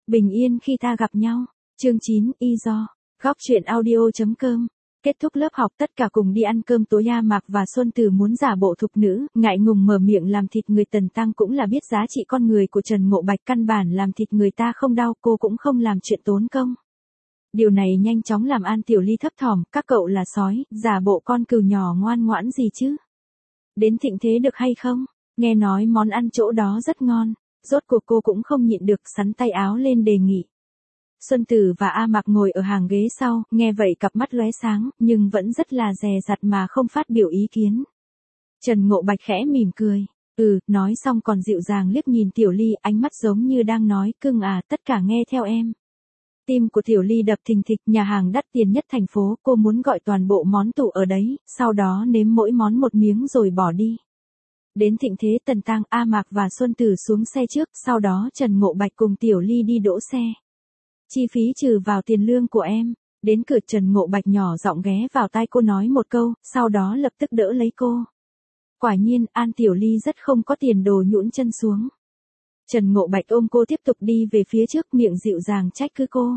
Bình yên khi ta gặp nhau. Chương 9, y do. Góc truyện audio.com. Kết thúc lớp học tất cả cùng đi ăn cơm tối. A Mạc và Xuân Tử muốn giả bộ thục nữ, ngại ngùng mở miệng làm thịt người. Tần Tăng cũng là biết giá trị con người của Trần Ngộ Bạch, căn bản làm thịt người ta không đau, cô cũng không làm chuyện tốn công. Điều này nhanh chóng làm An Tiểu Ly thấp thỏm, các cậu là sói, giả bộ con cừu nhỏ ngoan ngoãn gì chứ? Đến thịnh thế được hay không? Nghe nói món ăn chỗ đó rất ngon, rốt cuộc cô cũng không nhịn được, xắn tay áo lên đề nghị. Xuân Tử và A Mạc ngồi ở hàng ghế sau, nghe vậy cặp mắt lóe sáng, nhưng vẫn rất là dè dặt mà không phát biểu ý kiến. Trần Ngộ Bạch khẽ mỉm cười, nói xong còn dịu dàng liếc nhìn Tiểu Ly, ánh mắt giống như đang nói, cưng à, tất cả nghe theo em. Tim của Tiểu Ly đập thình thịch, nhà hàng đắt tiền nhất thành phố, cô muốn gọi toàn bộ món tủ ở đấy, sau đó nếm mỗi món một miếng rồi bỏ đi. Đến thịnh thế, Tần Tăng, A Mạc và Xuân Tử xuống xe trước, sau đó Trần Ngộ Bạch cùng Tiểu Ly đi đỗ xe. Chi phí trừ vào tiền lương của em. Đến cửa, Trần Ngộ Bạch nhỏ giọng ghé vào tai cô nói một câu, sau đó lập tức đỡ lấy cô. Quả nhiên, An Tiểu Ly rất không có tiền đồ, nhũn chân xuống. Trần Ngộ Bạch ôm cô tiếp tục đi về phía trước, miệng dịu dàng trách cứ cô.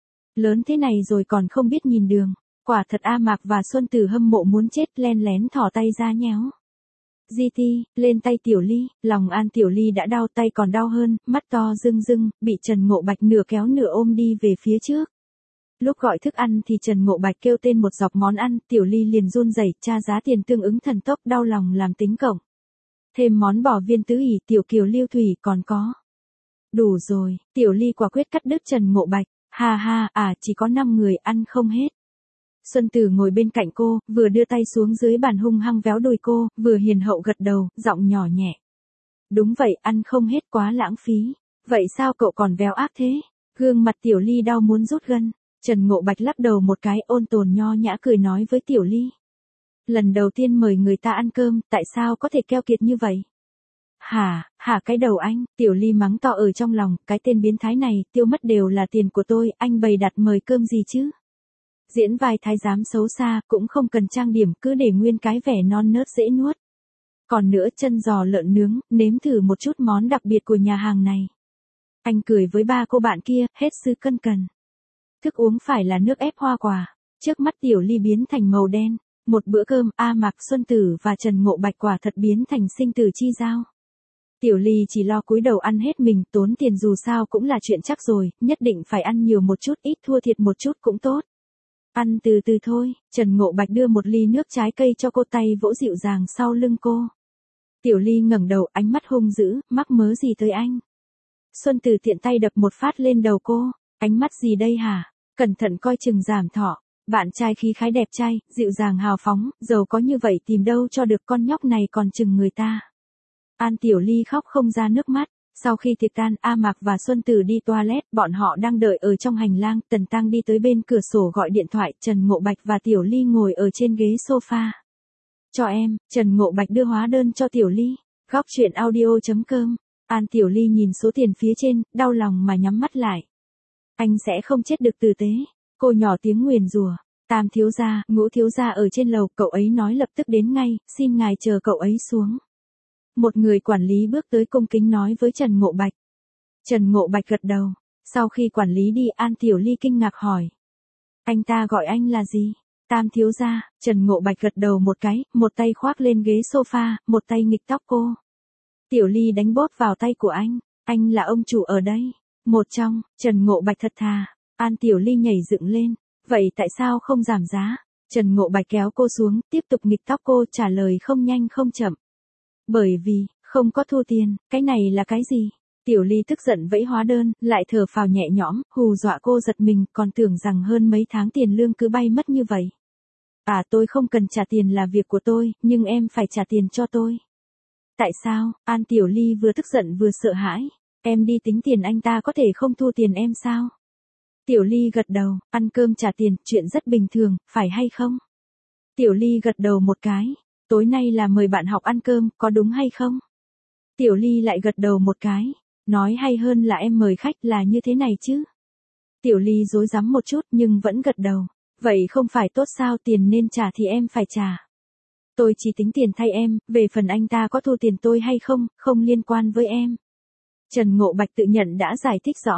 Lớn thế này rồi còn không biết nhìn đường. Quả thật A Mạc và Xuân Tử hâm mộ muốn chết, len lén thò tay ra nhéo. GT, lên tay Tiểu Ly, lòng An Tiểu Ly đã đau, tay còn đau hơn, mắt to rưng rưng, bị Trần Ngộ Bạch nửa kéo nửa ôm đi về phía trước. Lúc gọi thức ăn thì Trần Ngộ Bạch kêu tên một dọc món ăn, Tiểu Ly liền run rẩy tra giá tiền tương ứng thần tốc, đau lòng làm tính cộng. Thêm món bò viên tứ ỉ, tiểu kiều liêu thủy còn có. Đủ rồi, Tiểu Ly quả quyết cắt đứt Trần Ngộ Bạch, chỉ có 5 người ăn không hết. Xuân Tử ngồi bên cạnh cô, vừa đưa tay xuống dưới bàn hung hăng véo đùi cô, vừa hiền hậu gật đầu, giọng nhỏ nhẹ. Đúng vậy, ăn không hết quá lãng phí. Vậy sao cậu còn véo ác thế? Gương mặt Tiểu Ly đau muốn rút gân. Trần Ngộ Bạch lắc đầu một cái, ôn tồn nho nhã cười nói với Tiểu Ly. Lần đầu tiên mời người ta ăn cơm, tại sao có thể keo kiệt như vậy? Hả cái đầu anh, Tiểu Ly mắng to ở trong lòng, cái tên biến thái này, tiêu mất đều là tiền của tôi, anh bày đặt mời cơm gì chứ? Diễn vai thái giám xấu xa, cũng không cần trang điểm, cứ để nguyên cái vẻ non nớt dễ nuốt. Còn nữa, chân giò lợn nướng, nếm thử một chút món đặc biệt của nhà hàng này. Anh cười với ba cô bạn kia, hết sức cân cần. Thức uống phải là nước ép hoa quả. Trước mắt Tiểu Ly biến thành màu đen. Một bữa cơm, A Mạc, Xuân Tử và Trần Ngộ Bạch quả thật biến thành sinh tử chi giao. Tiểu Ly chỉ lo cúi đầu ăn hết mình, tốn tiền dù sao cũng là chuyện chắc rồi, nhất định phải ăn nhiều một chút, ít thua thiệt một chút cũng tốt. Ăn từ từ thôi, Trần Ngộ Bạch đưa một ly nước trái cây cho cô, tay vỗ dịu dàng sau lưng cô. Tiểu Ly ngẩng đầu, ánh mắt hung dữ, mắc mớ gì tới anh? Xuân Tử tiện tay đập một phát lên đầu cô, ánh mắt gì đây hả? Cẩn thận coi chừng giảm thọ. Bạn trai khí khái đẹp trai, dịu dàng hào phóng, giàu có như vậy tìm đâu cho được, con nhóc này còn chừng người ta. An Tiểu Ly khóc không ra nước mắt. Sau khi tiệc tan, A Mạc và Xuân Tử đi toilet, bọn họ đang đợi ở trong hành lang, Tần Tăng đi tới bên cửa sổ gọi điện thoại, Trần Ngộ Bạch và Tiểu Ly ngồi ở trên ghế sofa. Cho em, Trần Ngộ Bạch đưa hóa đơn cho Tiểu Ly. Góc truyện audio.com. An Tiểu Ly nhìn số tiền phía trên, đau lòng mà nhắm mắt lại. Anh sẽ không chết được tử tế. Cô nhỏ tiếng nguyền rủa. Tam thiếu gia, Ngũ thiếu gia ở trên lầu, cậu ấy nói lập tức đến ngay, xin ngài chờ cậu ấy xuống. Một người quản lý bước tới cung kính nói với Trần Ngộ Bạch. Trần Ngộ Bạch gật đầu. Sau khi quản lý đi, An Tiểu Ly kinh ngạc hỏi. Anh ta gọi anh là gì? Tam thiếu gia. Trần Ngộ Bạch gật đầu một cái, một tay khoác lên ghế sofa, một tay nghịch tóc cô. Tiểu Ly đánh bóp vào tay của anh là ông chủ ở đây. Một trong, Trần Ngộ Bạch thật thà. An Tiểu Ly nhảy dựng lên. Vậy tại sao không giảm giá? Trần Ngộ Bạch kéo cô xuống, tiếp tục nghịch tóc cô, trả lời không nhanh không chậm. Bởi vì, không có thu tiền, cái này là cái gì? Tiểu Ly tức giận vẫy hóa đơn, lại thở phào nhẹ nhõm, hù dọa cô giật mình, còn tưởng rằng hơn mấy tháng tiền lương cứ bay mất như vậy. Tôi không cần trả tiền là việc của tôi, nhưng em phải trả tiền cho tôi. Tại sao? An Tiểu Ly vừa tức giận vừa sợ hãi. Em đi tính tiền, anh ta có thể không thu tiền em sao? Tiểu Ly gật đầu, ăn cơm trả tiền, chuyện rất bình thường, phải hay không? Tiểu Ly gật đầu một cái. Tối nay là mời bạn học ăn cơm, có đúng hay không? Tiểu Ly lại gật đầu một cái. Nói hay hơn là em mời khách, là như thế này chứ. Tiểu Ly rối rắm một chút nhưng vẫn gật đầu. Vậy không phải tốt sao, tiền nên trả thì em phải trả. Tôi chỉ tính tiền thay em, về phần anh ta có thu tiền tôi hay không, không liên quan với em. Trần Ngộ Bạch tự nhận đã giải thích rõ.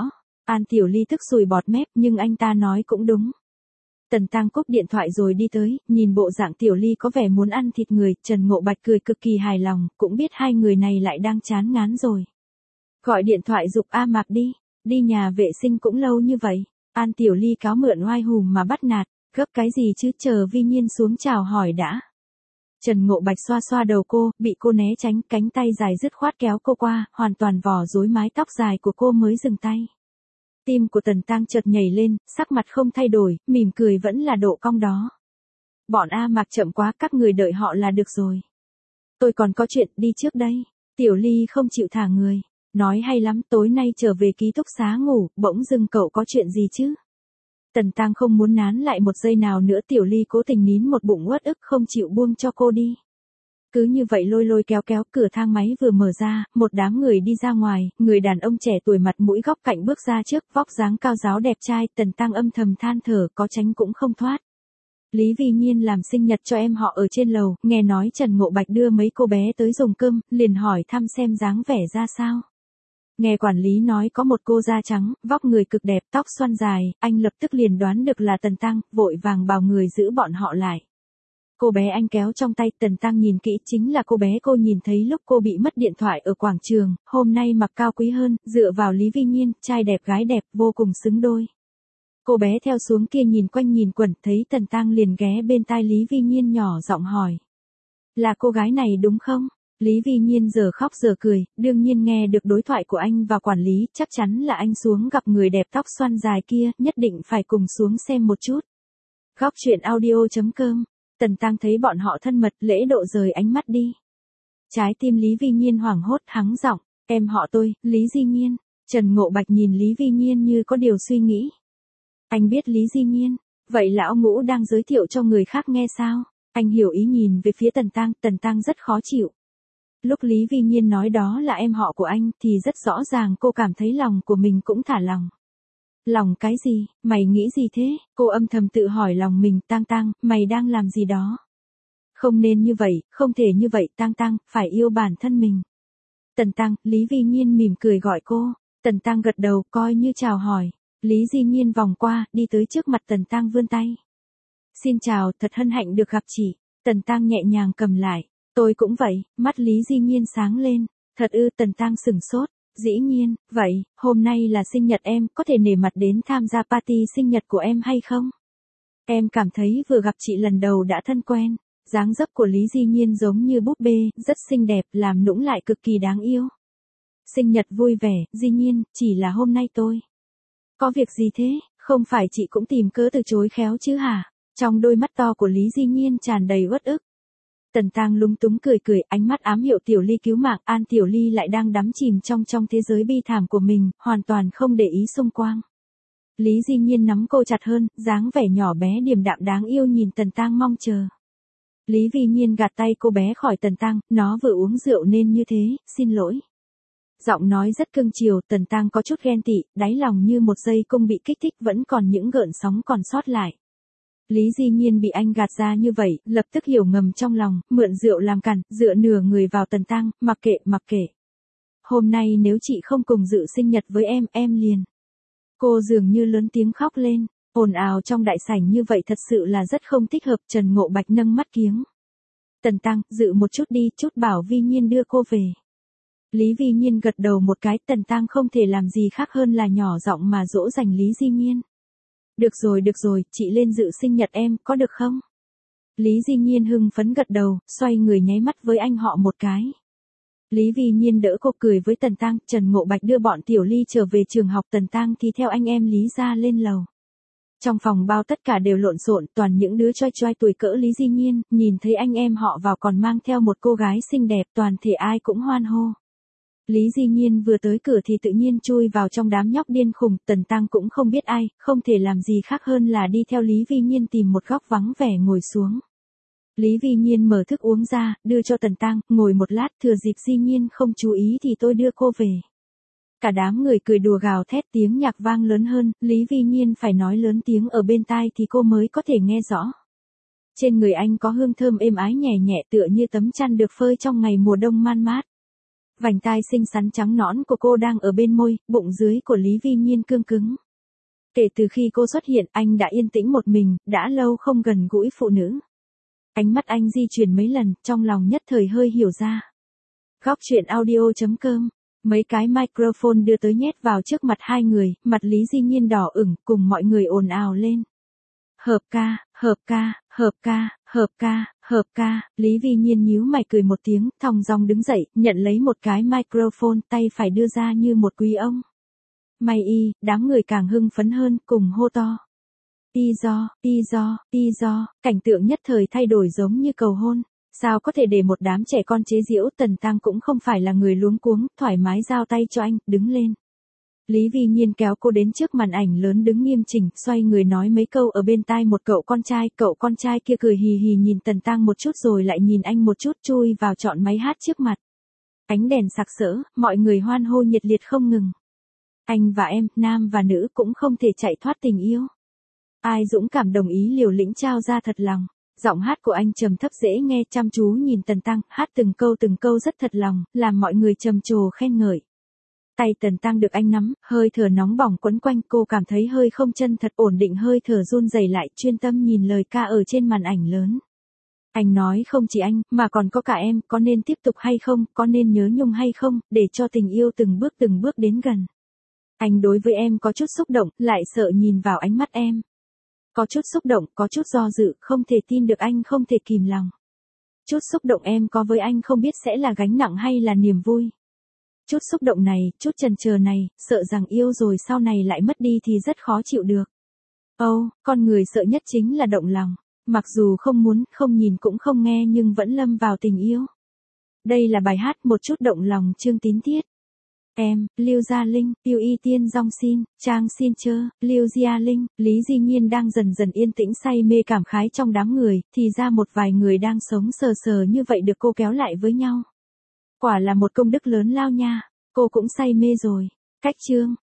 An Tiểu Ly tức sùi bọt mép nhưng anh ta nói cũng đúng. Tần Tăng cúp điện thoại rồi đi tới, nhìn bộ dạng Tiểu Ly có vẻ muốn ăn thịt người, Trần Ngộ Bạch cười cực kỳ hài lòng, cũng biết hai người này lại đang chán ngán rồi. Gọi điện thoại giục A Mạc đi nhà vệ sinh cũng lâu như vậy. An Tiểu Ly cáo mượn oai hùm mà bắt nạt, gấp cái gì chứ, chờ Vi Nhiên xuống chào hỏi đã. Trần Ngộ Bạch xoa xoa đầu cô, bị cô né tránh, cánh tay dài dứt khoát kéo cô qua, hoàn toàn vò rối mái tóc dài của cô mới dừng tay. Tim của Tần Tăng chợt nhảy lên, sắc mặt không thay đổi, mỉm cười vẫn là độ cong đó. Bọn A Mạc chậm quá, các người đợi họ là được rồi. Tôi còn có chuyện, đi trước đây. Tiểu Ly không chịu thả người. Nói hay lắm, tối nay trở về ký túc xá ngủ, bỗng dưng cậu có chuyện gì chứ? Tần Tăng không muốn nán lại một giây nào nữa, Tiểu Ly cố tình nín một bụng uất ức không chịu buông cho cô đi. Cứ như vậy lôi lôi kéo kéo, cửa thang máy vừa mở ra, một đám người đi ra ngoài, người đàn ông trẻ tuổi mặt mũi góc cạnh bước ra trước, vóc dáng cao ráo đẹp trai, Tần Tăng âm thầm than thở, có tránh cũng không thoát. Lý Vi Nhiên làm sinh nhật cho em họ ở trên lầu, nghe nói Trần Ngộ Bạch đưa mấy cô bé tới dùng cơm, liền hỏi thăm xem dáng vẻ ra sao. Nghe quản lý nói có một cô da trắng, vóc người cực đẹp, tóc xoăn dài, anh lập tức liền đoán được là Tần Tăng, vội vàng bảo người giữ bọn họ lại. Cô bé anh kéo trong tay, Tần Tăng nhìn kỹ, chính là cô bé cô nhìn thấy lúc cô bị mất điện thoại ở quảng trường, hôm nay mặc cao quý hơn, dựa vào Lý Vi Nhiên, trai đẹp gái đẹp, vô cùng xứng đôi. Cô bé theo xuống kia nhìn quanh nhìn quẩn, thấy Tần Tăng liền ghé bên tai Lý Vi Nhiên nhỏ giọng hỏi. Là cô gái này đúng không? Lý Vi Nhiên giờ khóc giờ cười, đương nhiên nghe được đối thoại của anh và quản lý, chắc chắn là anh xuống gặp người đẹp tóc xoăn dài kia, nhất định phải cùng xuống xem một chút. Góc truyện audio.com. Tần Tăng thấy bọn họ thân mật, lễ độ rời ánh mắt đi. Trái tim Lý Vi Nhiên hoảng hốt, hắng giọng, em họ tôi, Lý Di Nhiên. Trần Ngộ Bạch nhìn Lý Vi Nhiên như có điều suy nghĩ. Anh biết Lý Di Nhiên, vậy lão Ngũ đang giới thiệu cho người khác nghe sao? Anh hiểu ý, nhìn về phía Tần Tăng rất khó chịu. Lúc Lý Vi Nhiên nói đó là em họ của anh thì rất rõ ràng cô cảm thấy lòng của mình cũng thả lòng. Lòng cái gì, mày nghĩ gì thế? Cô âm thầm tự hỏi lòng mình, Tăng, mày đang làm gì đó? Không nên như vậy, không thể như vậy, Tăng, phải yêu bản thân mình. Tăng, Lý Vi Nhiên mỉm cười gọi cô. Tần Tăng gật đầu, coi như chào hỏi. Lý Di Nhiên vòng qua, đi tới trước mặt Tăng vươn tay. Xin chào, thật hân hạnh được gặp chị. Tăng nhẹ nhàng cầm lại. Tôi cũng vậy, mắt Lý Di Nhiên sáng lên. Thật ư? Tăng sửng sốt. Dĩ nhiên, vậy, hôm nay là sinh nhật em, có thể nể mặt đến tham gia party sinh nhật của em hay không? Em cảm thấy vừa gặp chị lần đầu đã thân quen. Dáng dấp của Lý Di Nhiên giống như búp bê, rất xinh đẹp, làm nũng lại cực kỳ đáng yêu. Sinh nhật vui vẻ, Di Nhiên, chỉ là hôm nay tôi. Có việc gì thế, không phải chị cũng tìm cớ từ chối khéo chứ hả? Trong đôi mắt to của Lý Di Nhiên tràn đầy uất ức. Tăng lúng túng cười, ánh mắt ám hiệu Tiểu Ly cứu mạng, An Tiểu Ly lại đang đắm chìm trong thế giới bi thảm của mình, hoàn toàn không để ý xung quanh. Lý Di Nhiên nắm cô chặt hơn, dáng vẻ nhỏ bé điềm đạm đáng yêu nhìn Tăng mong chờ. Lý Vi Nhiên gạt tay cô bé khỏi Tăng, nó vừa uống rượu nên như thế, xin lỗi. Giọng nói rất cưng chiều, Tăng có chút ghen tị, đáy lòng như một dây cung bị kích thích, vẫn còn những gợn sóng còn sót lại. Lý Di Nhiên bị anh gạt ra như vậy, lập tức hiểu ngầm trong lòng, mượn rượu làm cản, dựa nửa người vào Tăng, mặc kệ. Hôm nay nếu chị không cùng dự sinh nhật với em liền. Cô dường như lớn tiếng khóc lên, ồn ào trong đại sảnh như vậy thật sự là rất không thích hợp. Trần Ngộ Bạch nâng mắt kiếng. Tăng, dự một chút đi, chút bảo Vi Nhiên đưa cô về. Lý Vi Nhiên gật đầu một cái, Tăng không thể làm gì khác hơn là nhỏ giọng mà dỗ dành Lý Di Nhiên. Được rồi, chị lên dự sinh nhật em, có được không? Lý Di Nhiên hưng phấn gật đầu, xoay người nháy mắt với anh họ một cái. Lý Vi Nhiên đỡ cô cười với Tăng, Trần Ngộ Bạch đưa bọn Tiểu Ly trở về trường học, Tăng thì theo anh em Lý ra lên lầu. Trong phòng bao tất cả đều lộn xộn, toàn những đứa choi choi tuổi cỡ Lý Di Nhiên, nhìn thấy anh em họ vào còn mang theo một cô gái xinh đẹp, toàn thể ai cũng hoan hô. Lý Di Nhiên vừa tới cửa thì tự nhiên chui vào trong đám nhóc điên khùng, Tăng cũng không biết ai, không thể làm gì khác hơn là đi theo Lý Vi Nhiên tìm một góc vắng vẻ ngồi xuống. Lý Vi Nhiên mở thức uống ra, đưa cho Tăng, ngồi một lát, thừa dịp Di Nhiên không chú ý thì tôi đưa cô về. Cả đám người cười đùa gào thét, tiếng nhạc vang lớn hơn, Lý Vi Nhiên phải nói lớn tiếng ở bên tai thì cô mới có thể nghe rõ. Trên người anh có hương thơm êm ái nhẹ nhẹ tựa như tấm chăn được phơi trong ngày mùa đông man mát. Vành tai xinh xắn trắng nõn của cô đang ở bên môi, bụng dưới của Lý Vi Nhiên cương cứng. Kể từ khi cô xuất hiện, anh đã yên tĩnh một mình, đã lâu không gần gũi phụ nữ. Ánh mắt anh di chuyển mấy lần, trong lòng nhất thời hơi hiểu ra. Góc chuyện audio.com. Mấy cái microphone đưa tới nhét vào trước mặt hai người, mặt Lý Di Nhiên đỏ ửng, cùng mọi người ồn ào lên. Hợp ca, hợp ca, hợp ca, hợp ca, hợp ca. Lý Vi Nhiên nhíu mày cười một tiếng, thong dong đứng dậy, nhận lấy một cái microphone, tay phải đưa ra như một quý ông. May y, đám người càng hưng phấn hơn, cùng hô to. Y do, cảnh tượng nhất thời thay đổi giống như cầu hôn. Sao có thể để một đám trẻ con chế giễu? Tần Tăng cũng không phải là người luống cuống, thoải mái giao tay cho anh, đứng lên. Lý Vi Nhiên kéo cô đến trước màn ảnh lớn đứng nghiêm chỉnh, xoay người nói mấy câu ở bên tai một cậu con trai kia cười hì hì nhìn Tần Tăng một chút rồi lại nhìn anh một chút, chui vào chọn máy hát trước mặt. Ánh đèn sặc sỡ, mọi người hoan hô nhiệt liệt không ngừng. Anh và em, nam và nữ cũng không thể chạy thoát tình yêu. Ai dũng cảm đồng ý liều lĩnh trao ra thật lòng. Giọng hát của anh trầm thấp dễ nghe, chăm chú nhìn Tần Tăng, hát từng câu rất thật lòng, làm mọi người trầm trồ khen ngợi. Tay Tần Tăng được anh nắm, hơi thở nóng bỏng quấn quanh, cô cảm thấy hơi không chân thật, ổn định hơi thở run rẩy lại, chuyên tâm nhìn lời ca ở trên màn ảnh lớn. Anh nói không chỉ anh, mà còn có cả em, có nên tiếp tục hay không, có nên nhớ nhung hay không, để cho tình yêu từng bước đến gần. Anh đối với em có chút xúc động, lại sợ nhìn vào ánh mắt em. Có chút xúc động, có chút do dự, không thể tin được anh không thể kìm lòng. Chút xúc động em có với anh không biết sẽ là gánh nặng hay là niềm vui. Chút xúc động này, chút chần chờ này, sợ rằng yêu rồi sau này lại mất đi thì rất khó chịu được. Con người sợ nhất chính là động lòng. Mặc dù không muốn, không nhìn cũng không nghe nhưng vẫn lâm vào tình yêu. Đây là bài hát Một chút động lòng Trương Tín Tiết. Em, Lưu Gia Linh, Tiêu Y Tiên Dong Xin, Trang Xin Chơ, Lưu Gia Linh, Lý Di Nhiên đang dần dần yên tĩnh say mê cảm khái trong đám người, thì ra một vài người đang sống sờ sờ như vậy được cô kéo lại với nhau. Quả là một công đức lớn lao nha, cô cũng say mê rồi. Cách chương.